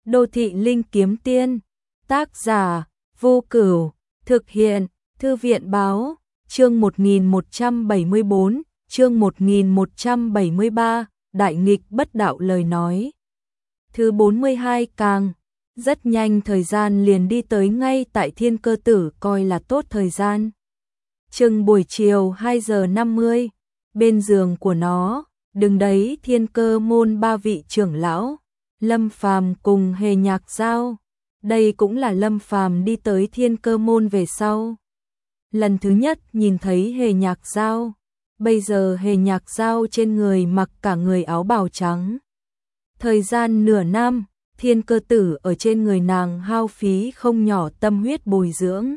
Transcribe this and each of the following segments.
Đô thị linh kiếm tiên. Tác giả Vô Cửu. Thực hiện Thư viện báo. Chương 1174, chương 1173, Đại nghịch bất đạo lời nói. Thứ 42 càng. Rất nhanh thời gian liền đi tới ngay tại Thiên Cơ Tử coi là tốt thời gian. Chừng buổi chiều 2 giờ 50, bên giường của nó, đứng đấy Thiên Cơ môn 3 vị trưởng lão, Lâm Phàm cùng Hề Nhạc Giao. Đây cũng là Lâm Phàm đi tới Thiên Cơ môn về sau lần thứ nhất nhìn thấy Hề Nhạc Giao. Bây giờ Hề Nhạc Giao trên người mặc cả người áo bào trắng. Thời gian nửa năm, Thiên Cơ Tử ở trên người nàng hao phí không nhỏ tâm huyết bồi dưỡng.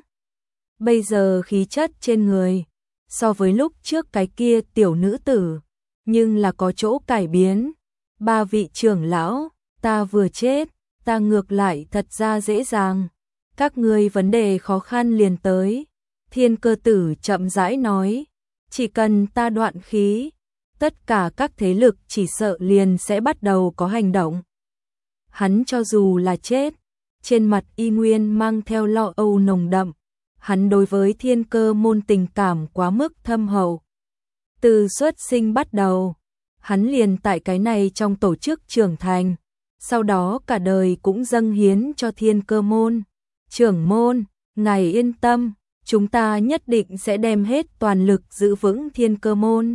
Bây giờ khí chất trên người, so với lúc trước cái kia tiểu nữ tử, nhưng là có chỗ cải biến. 3 vị trưởng lão, ta vừa chết, ta ngược lại thật ra dễ dàng. Các ngươi vấn đề khó khăn liền tới. Thiên Cơ Tử chậm rãi nói, chỉ cần ta đoạn khí, tất cả các thế lực chỉ sợ liền sẽ bắt đầu có hành động. Hắn cho dù là chết, trên mặt y nguyên mang theo lo âu nồng đậm. Hắn đối với Thiên Cơ môn tình cảm quá mức thâm hậu. Từ xuất sinh bắt đầu, hắn liền tại cái này trong tổ chức trưởng thành, sau đó cả đời cũng dâng hiến cho Thiên Cơ môn. Trưởng môn, ngài yên tâm, chúng ta nhất định sẽ đem hết toàn lực giữ vững Thiên Cơ môn.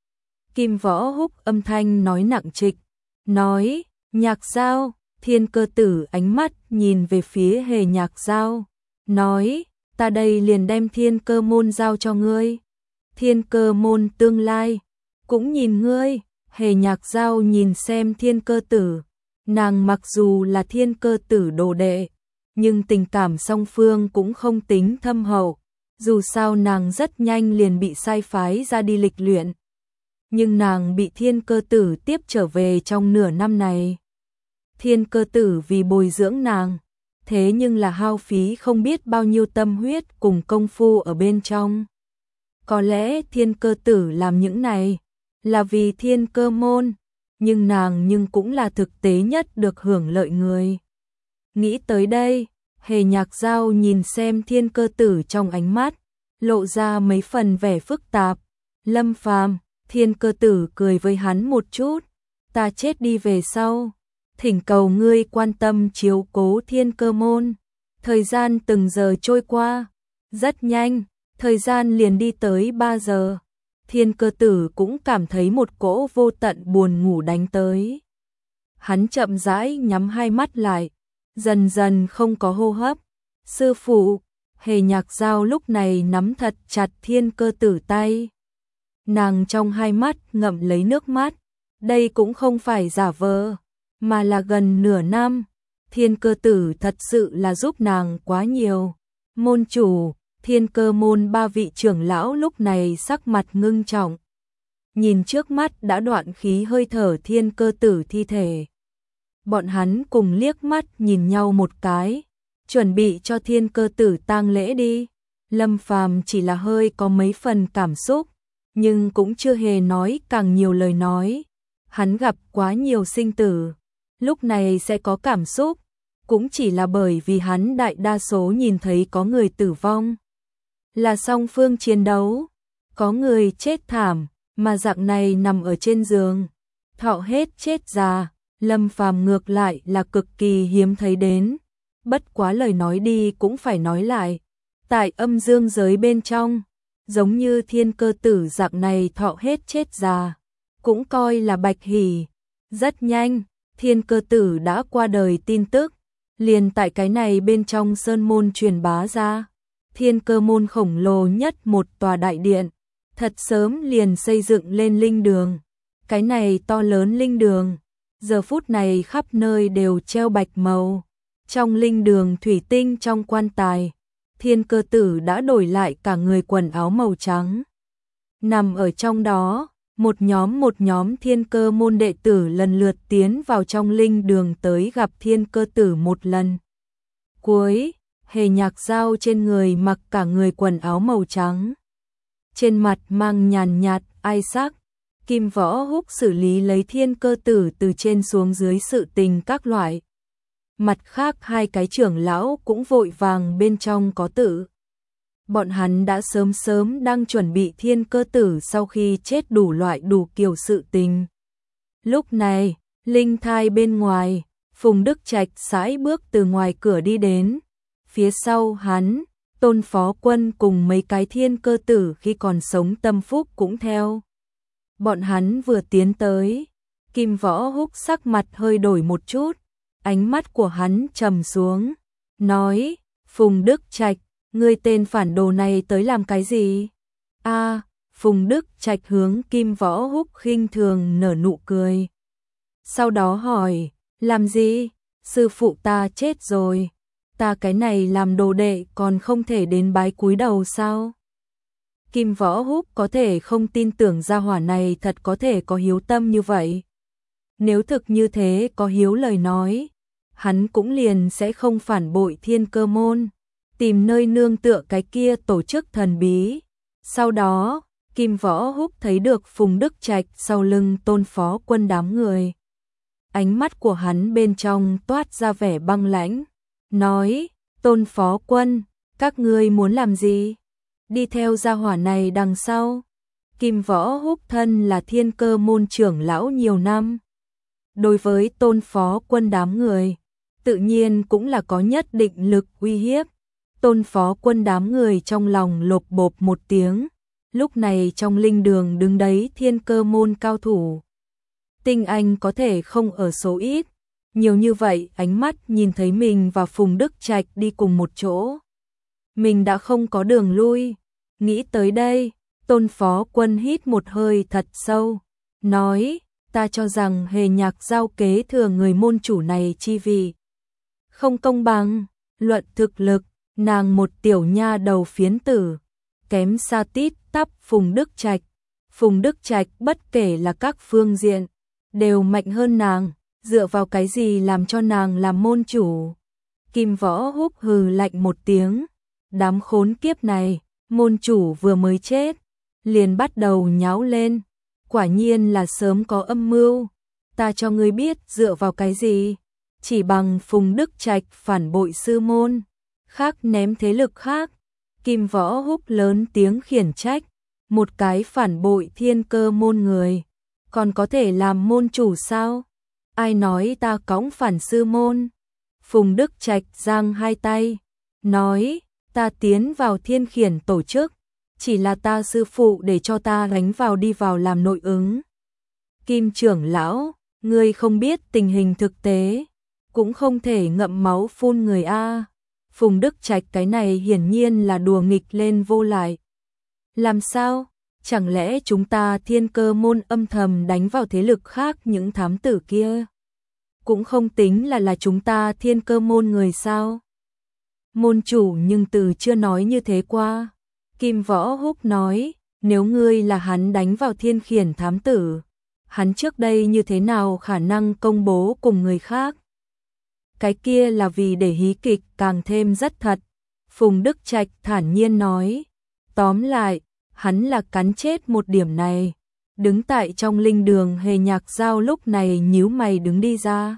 Kim Võ Húc âm thanh nói nặng trịch, nói, Nhạc Giao. Thiên Cơ Tử ánh mắt nhìn về phía Hề Nhạc Giao, nói, ta đây liền đem Thiên Cơ môn giao cho ngươi. Thiên Cơ môn tương lai cũng nhìn ngươi. Hề Nhạc Giao nhìn xem Thiên Cơ Tử, nàng mặc dù là Thiên Cơ Tử đồ đệ, nhưng tình cảm song phương cũng không tính thâm hậu, dù sao nàng rất nhanh liền bị sai phái ra đi lịch luyện. Nhưng nàng bị Thiên Cơ Tử tiếp trở về trong nửa năm này. Thiên Cơ Tử vì bồi dưỡng nàng, thế nhưng là hao phí không biết bao nhiêu tâm huyết cùng công phu ở bên trong. Có lẽ Thiên Cơ Tử làm những này là vì Thiên Cơ môn, nhưng nàng cũng là thực tế nhất được hưởng lợi người. Nghĩ tới đây, Hề Nhạc Giao nhìn xem Thiên Cơ Tử trong ánh mắt, lộ ra mấy phần vẻ phức tạp. Lâm Phàm, Thiên Cơ Tử cười với hắn một chút, ta chết đi về sau, thỉnh cầu ngươi quan tâm chiếu cố Thiên Cơ môn. Thời gian từng giờ trôi qua, rất nhanh, thời gian liền đi tới 3 giờ. Thiên Cơ Tử cũng cảm thấy một cỗ vô tận buồn ngủ đánh tới. Hắn chậm rãi nhắm hai mắt lại, dần dần không có hô hấp. Sư phụ, Hề Nhạc Giao lúc này nắm thật chặt Thiên Cơ Tử tay. Nàng trong hai mắt ngậm lấy nước mắt, đây cũng không phải giả vờ, mà là gần nửa năm. Thiên Cơ Tử thật sự là giúp nàng quá nhiều. Môn chủ, Thiên Cơ môn 3 vị trưởng lão lúc này sắc mặt ngưng trọng. Nhìn trước mắt đã đoạn khí hơi thở Thiên Cơ Tử thi thể. Bọn hắn cùng liếc mắt nhìn nhau một cái, chuẩn bị cho Thiên Cơ Tử tang lễ đi. Lâm Phàm chỉ là hơi có mấy phần cảm xúc, nhưng cũng chưa hề nói càng nhiều lời nói. Hắn gặp quá nhiều sinh tử, lúc này sẽ có cảm xúc, cũng chỉ là bởi vì hắn đại đa số nhìn thấy có người tử vong. Là song phương chiến đấu, có người chết thảm, mà dạng này nằm ở trên giường, thọ hết chết già, Lâm Phàm ngược lại là cực kỳ hiếm thấy đến. Bất quá lời nói đi cũng phải nói lại, tại âm dương giới bên trong, giống như Thiên Cơ Tử dạng này thọ hết chết già, cũng coi là bạch hỉ. Rất nhanh, Thiên Cơ Tử đã qua đời tin tức, liền tại cái này bên trong sơn môn truyền bá ra. Thiên Cơ môn khổng lồ nhất một tòa đại điện, thật sớm liền xây dựng lên linh đường. Cái này to lớn linh đường, giờ phút này khắp nơi đều treo bạch màu. Trong linh đường thủy tinh trong quan tài, Thiên Cơ Tử đã đổi lại cả người quần áo màu trắng. Nằm ở trong đó, một nhóm Thiên Cơ môn đệ tử lần lượt tiến vào trong linh đường tới gặp Thiên Cơ Tử một lần. Cuối, Hề Nhạc Giao trên người mặc cả người quần áo màu trắng, trên mặt mang nhàn nhạt ai sắc. Kim Võ Húc xử lý lấy Thiên Cơ Tử từ trên xuống dưới sự tình các loại. Mặt khác hai cái trưởng lão cũng vội vàng bên trong có tử. Bọn hắn đã sớm sớm đang chuẩn bị thiên cơ tử sau khi chết đủ loại đủ kiểu sự tình. Lúc này, linh thai bên ngoài, Phùng Đức Trạch sải bước từ ngoài cửa đi đến. Phía sau hắn, Tôn Phó Quân cùng mấy cái thiên cơ tử khi còn sống tâm phúc cũng theo. Bọn hắn vừa tiến tới, Kim Võ Húc sắc mặt hơi đổi một chút, ánh mắt của hắn trầm xuống, nói, Phùng Đức Trạch, ngươi tên phản đồ này tới làm cái gì? A, Phùng Đức Trạch hướng Kim Võ Húc khinh thường nở nụ cười. Sau đó hỏi, làm gì? Sư phụ ta chết rồi, ta cái này làm đồ đệ còn không thể đến bái cúi đầu sao? Kim Võ Húc có thể không tin tưởng gia hỏa này thật có thể có hiếu tâm như vậy. Nếu thực như thế có hiếu lời nói, hắn cũng liền sẽ không phản bội Thiên Cơ môn, tìm nơi nương tựa cái kia tổ chức thần bí. Sau đó, Kim Võ Húc thấy được Phùng Đức Trạch sau lưng Tôn Phó Quân đám người. Ánh mắt của hắn bên trong toát ra vẻ băng lãnh, nói, Tôn Phó Quân, các ngươi muốn làm gì? Đi theo gia hỏa này đằng sau. Kim Võ Húc thân là Thiên Cơ môn trưởng lão nhiều năm. Đối với Tôn Phó Quân đám người, tự nhiên cũng là có nhất định lực uy hiếp. Tôn Phó Quân đám người trong lòng lộp bộp một tiếng. Lúc này trong linh đường đứng đấy Thiên Cơ môn cao thủ. Tinh anh có thể không ở số ít. Nhiều như vậy ánh mắt nhìn thấy mình và Phùng Đức Trạch đi cùng một chỗ. Mình đã không có đường lui. Nghĩ tới đây, Tôn Phó Quân hít một hơi thật sâu. Nói, ta cho rằng Hề Nhạc giao kế thừa người môn chủ này chi vì không công bằng. Luận thực lực, nàng một tiểu nha đầu phiến tử, kém xa tít tắp Phùng Đức Trạch. Phùng Đức Trạch bất kể là các phương diện, đều mạnh hơn nàng, dựa vào cái gì làm cho nàng làm môn chủ? Kim Võ Húc hừ lạnh một tiếng, đám khốn kiếp này, môn chủ vừa mới chết, liền bắt đầu nháo lên, quả nhiên là sớm có âm mưu, ta cho ngươi biết dựa vào cái gì? Chỉ bằng Phùng Đức Trạch phản bội sư môn, khác ném thế lực khác. Kim Võ Húc lớn tiếng khiển trách, một cái phản bội Thiên Cơ môn người, còn có thể làm môn chủ sao? Ai nói ta cõng phản sư môn? Phùng Đức Trạch giang hai tay, nói, ta tiến vào Thiên Khiển tổ chức, chỉ là ta sư phụ để cho ta gánh vào đi vào làm nội ứng. Kim trưởng lão, ngươi không biết tình hình thực tế, cũng không thể ngậm máu phun người a. Phùng Đức Trạch cái này hiển nhiên là đùa nghịch lên vô lại. Làm sao? Chẳng lẽ chúng ta Thiên Cơ môn âm thầm đánh vào thế lực khác những thám tử kia? Cũng không tính là chúng ta Thiên Cơ môn người sao? Môn chủ nhưng từ chưa nói như thế qua. Kim Võ Húc nói, nếu ngươi là hắn đánh vào Thiên Khiển thám tử, hắn trước đây như thế nào khả năng công bố cùng người khác? Cái kia là vì để hí kịch càng thêm rất thật. Phùng Đức Trạch thản nhiên nói, tóm lại, hắn là cắn chết một điểm này. Đứng tại trong linh đường Hề Nhạc Giao lúc này nhíu mày đứng đi ra.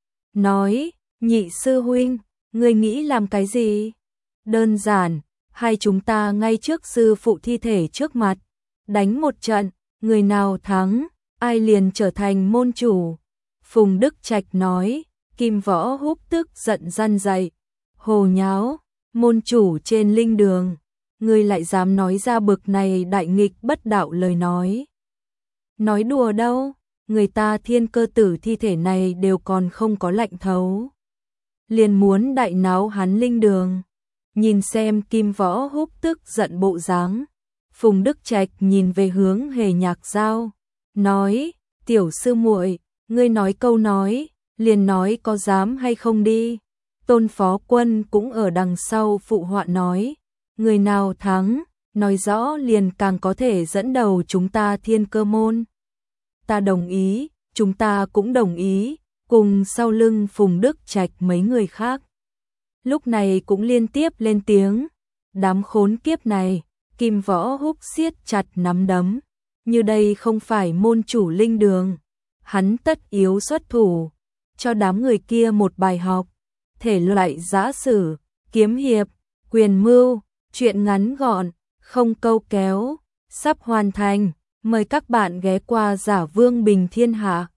Nói, nhị sư huynh, ngươi nghĩ làm cái gì? Đơn giản, hai chúng ta ngay trước sư phụ thi thể trước mặt, đánh một trận, người nào thắng, ai liền trở thành môn chủ. Phùng Đức Trạch nói, Kim Võ Húc tức giận răn dậy, hồ nháo, môn chủ trên linh đường, ngươi lại dám nói ra bực này đại nghịch bất đạo lời nói. Nói đùa đâu, người ta Thiên Cơ tử thi thể này đều còn không có lạnh thấu. Liền muốn đại náo hắn linh đường. Nhìn xem Kim Võ Húc tức giận bộ dáng, Phùng Đức Trạch nhìn về hướng Hề Nhạc Giao, nói, tiểu sư muội, ngươi nói câu nói, liền nói có dám hay không đi. Tôn Phó Quân cũng ở đằng sau phụ họa nói, người nào thắng, nói rõ liền càng có thể dẫn đầu chúng ta Thiên Cơ môn. Ta đồng ý, chúng ta cũng đồng ý, cùng sau lưng Phùng Đức Trạch mấy người khác. Lúc này cũng liên tiếp lên tiếng, đám khốn kiếp này, Kim Võ Húc siết chặt nắm đấm, như đây không phải môn chủ linh đường, hắn tất yếu xuất thủ, cho đám người kia một bài học. thể loại giã sử, kiếm hiệp, quyền mưu, truyện ngắn gọn, không câu kéo, sắp hoàn thành. Mời các bạn ghé qua Giả Vương Bình Thiên Hạ.